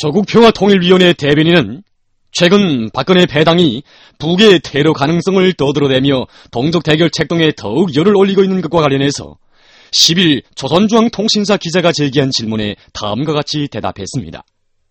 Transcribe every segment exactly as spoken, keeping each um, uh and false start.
조국평화통일위원회 대변인은 최근 박근혜 배당이 북의 테러 가능성을 떠들어대며 동족 대결 책동에 더욱 열을 올리고 있는 것과 관련해서 십일 조선중앙통신사 기자가 제기한 질문에 다음과 같이 대답했습니다.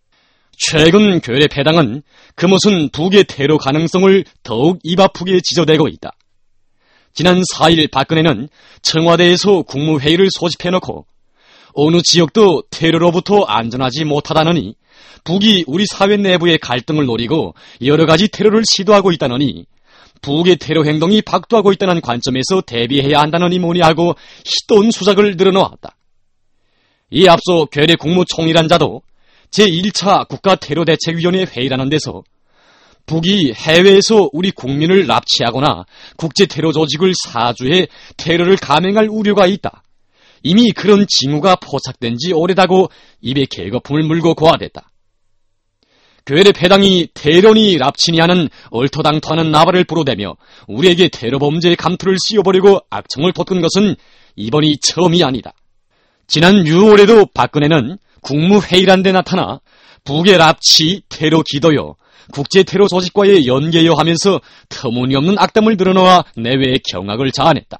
최근 교회 배당은 그 무슨 북의 테러 가능성을 더욱 입 아프게 지저대고 있다. 지난 사 일 박근혜는 청와대에서 국무회의를 소집해놓고 어느 지역도 테러로부터 안전하지 못하다느니 북이 우리 사회 내부의 갈등을 노리고 여러 가지 테러를 시도하고 있다느니 북의 테러 행동이 박두하고 있다는 관점에서 대비해야 한다느니 뭐니 하고 희돈 수작을 늘어놓았다. 이에 앞서 괴뢰 국무총리란자도 제일 차 국가테러대책위원회 회의라는 데서 북이 해외에서 우리 국민을 납치하거나 국제테러 조직을 사주해 테러를 감행할 우려가 있다. 이미 그런 징후가 포착된 지 오래다고 입에 개거품을 물고 고하댔다. 괴뢰 패당이 테러니 납치니 하는 얼토당토하는 나발을 부르대며 우리에게 테러 범죄의 감투를 씌워버리고 악청을 돋군 것은 이번이 처음이 아니다. 지난 유월에도 박근혜는 국무회의란 데 나타나 북의 납치, 테러 기도요, 국제테러 조직과의 연계요 하면서 터무니없는 악담을 드러놓아 내외의 경악을 자아냈다.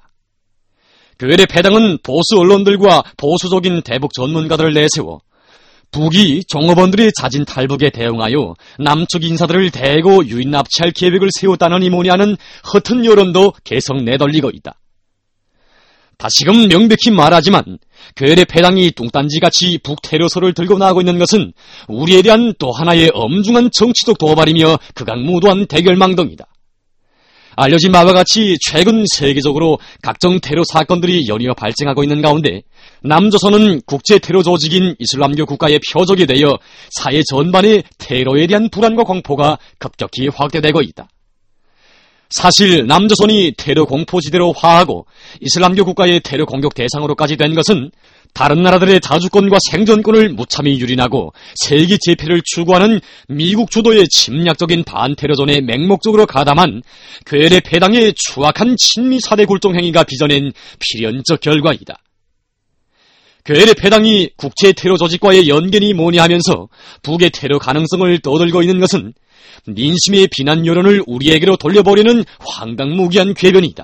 괴뢰 패당은 보수 언론들과 보수적인 대북 전문가들을 내세워 북이 종업원들의 자진 탈북에 대응하여 남측 인사들을 대거 유인 납치할 계획을 세웠다느니 뭐니 하는 허튼 여론도 계속 내돌리고 있다. 다시금 명백히 말하지만 괴뢰 패당이 뚱딴지같이 북테러설을 들고 나가고 있는 것은 우리에 대한 또 하나의 엄중한 정치적 도발이며 극악무도한 대결망동이다. 알려진 바와 같이 최근 세계적으로 각종 테러 사건들이 연이어 발생하고 있는 가운데 남조선은 국제테러 조직인 이슬람교 국가의 표적이 되어 사회 전반의 테러에 대한 불안과 공포가 급격히 확대되고 있다. 사실 남조선이 테러 공포지대로 화하고 이슬람교 국가의 테러 공격 대상으로까지 된 것은 다른 나라들의 자주권과 생존권을 무참히 유린하고 세계 재패를 추구하는 미국 주도의 침략적인 반테러존에 맹목적으로 가담한 괴뢰 패당의 추악한 친미 사대 굴종 행위가 빚어낸 필연적 결과이다. 괴뢰 패당이 국제테러 조직과의 연계니 뭐니 하면서 북의 테러 가능성을 떠들고 있는 것은 민심의 비난 여론을 우리에게로 돌려보려는 황당무계한 궤변이다.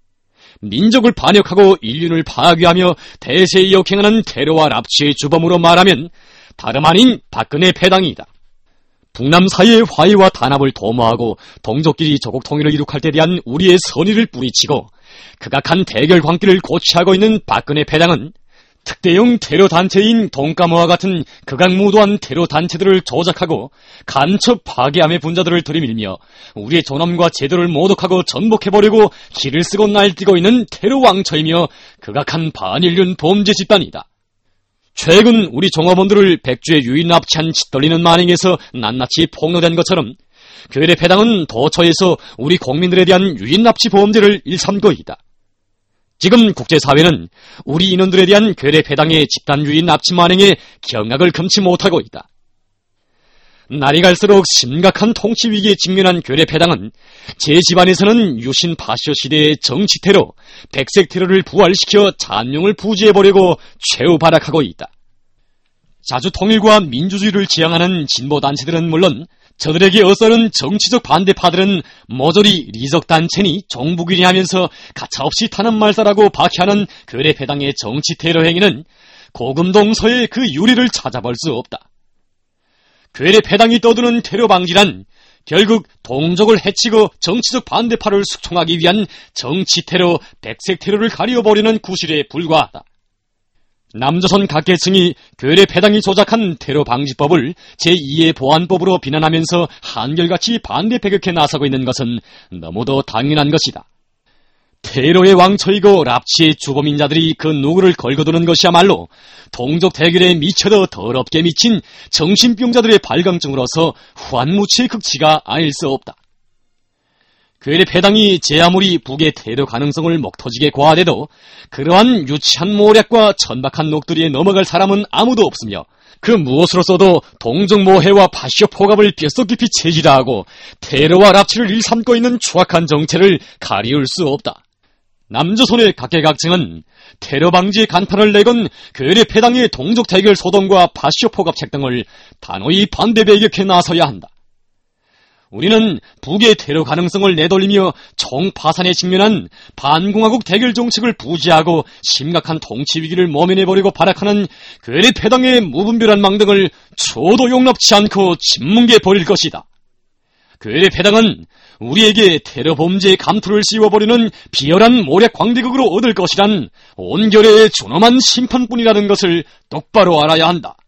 민족을 반역하고 인륜을 파괴하며 대세에 역행하는 테러와 납치의 주범으로 말하면 다름 아닌 박근혜 패당이다. 북남 사이의 화해와 단합을 도모하고 동족끼리 조국 통일을 이룩할 때 대한 우리의 선의를 뿌리치고 극악한 대결 광기를 고취하고 있는 박근혜 패당은 특대형 테러 단체인 돈까무와 같은 극악무도한 테러 단체들을 조작하고 간첩 파괴함의 분자들을 들이밀며 우리의 존엄과 제도를 모독하고 전복해버리고 길을 쓰고 날뛰고 있는 테러 왕처이며 극악한 반인륜 범죄 집단이다. 최근 우리 종업원들을 백주에 유인 납치한 짓떨리는 만행에서 낱낱이 폭로된 것처럼 괴뢰 패당은 도처에서 우리 국민들에 대한 유인 납치 범죄를 일삼고 있다. 지금 국제사회는 우리 인원들에 대한 괴뢰 패당의 집단 유인 납치 만행에 경악을 금치 못하고 있다. 날이 갈수록 심각한 통치 위기에 직면한 괴뢰 패당은 제 집안에서는 유신 파쇼 시대의 정치 테러, 백색 테러를 부활시켜 잔용을 부지해보려고 최후 발악하고 있다. 자주 통일과 민주주의를 지향하는 진보 단체들은 물론 저들에게 어서는 정치적 반대파들은 모조리 리적 단체니 종북이니 하면서 가차없이 타는 말살하고 박해하는 괴뢰 패당의 정치 테러 행위는 고금동서의 그 유리를 찾아볼 수 없다. 괴뢰 패당이 떠드는 테러 방지란 결국 동족을 해치고 정치적 반대파를 숙청하기 위한 정치 테러, 백색 테러를 가려버리는 구실에 불과하다. 남조선 각계층이 괴뢰 패당이 조작한 테러 방지법을 제이의 보안법으로 비난하면서 한결같이 반대 배격해 나서고 있는 것은 너무도 당연한 것이다. 테러의 왕처이고 납치의 주범인자들이 그 누구를 걸거두는 것이야말로 동족 대결에 미쳐도 더럽게 미친 정신병자들의 발광증으로서 후한무치의 극치가 아닐 수 없다. 괴뢰 패당이 제 아무리 북의 테러 가능성을 목터지게 고하대도 그러한 유치한 모략과 천박한 녹두리에 넘어갈 사람은 아무도 없으며 그 무엇으로서도 동족 모해와 파쇼 포갑을 뼛속 깊이 체질화하고 테러와 납치를 일삼고 있는 추악한 정체를 가리울 수 없다. 남조선의 각계각층은 테러 방지의 간판을 내건 괴뢰 패당의 동족 대결 소동과 파쇼 포갑 책등을 단호히 반대 배격해 나서야 한다. 우리는 북의 테러 가능성을 내돌리며 총파산에 직면한 반공화국 대결 정책을 부지하고 심각한 통치 위기를 모면해버리고 발악하는 괴뢰 패당의 무분별한 망정을 초도 용납치 않고 짓뭉개 버릴 것이다. 괴뢰 패당은 우리에게 테러 범죄의 감투를 씌워버리는 비열한 모략 광대극으로 얻을 것이란 온결의 존엄한 심판뿐이라는 것을 똑바로 알아야 한다.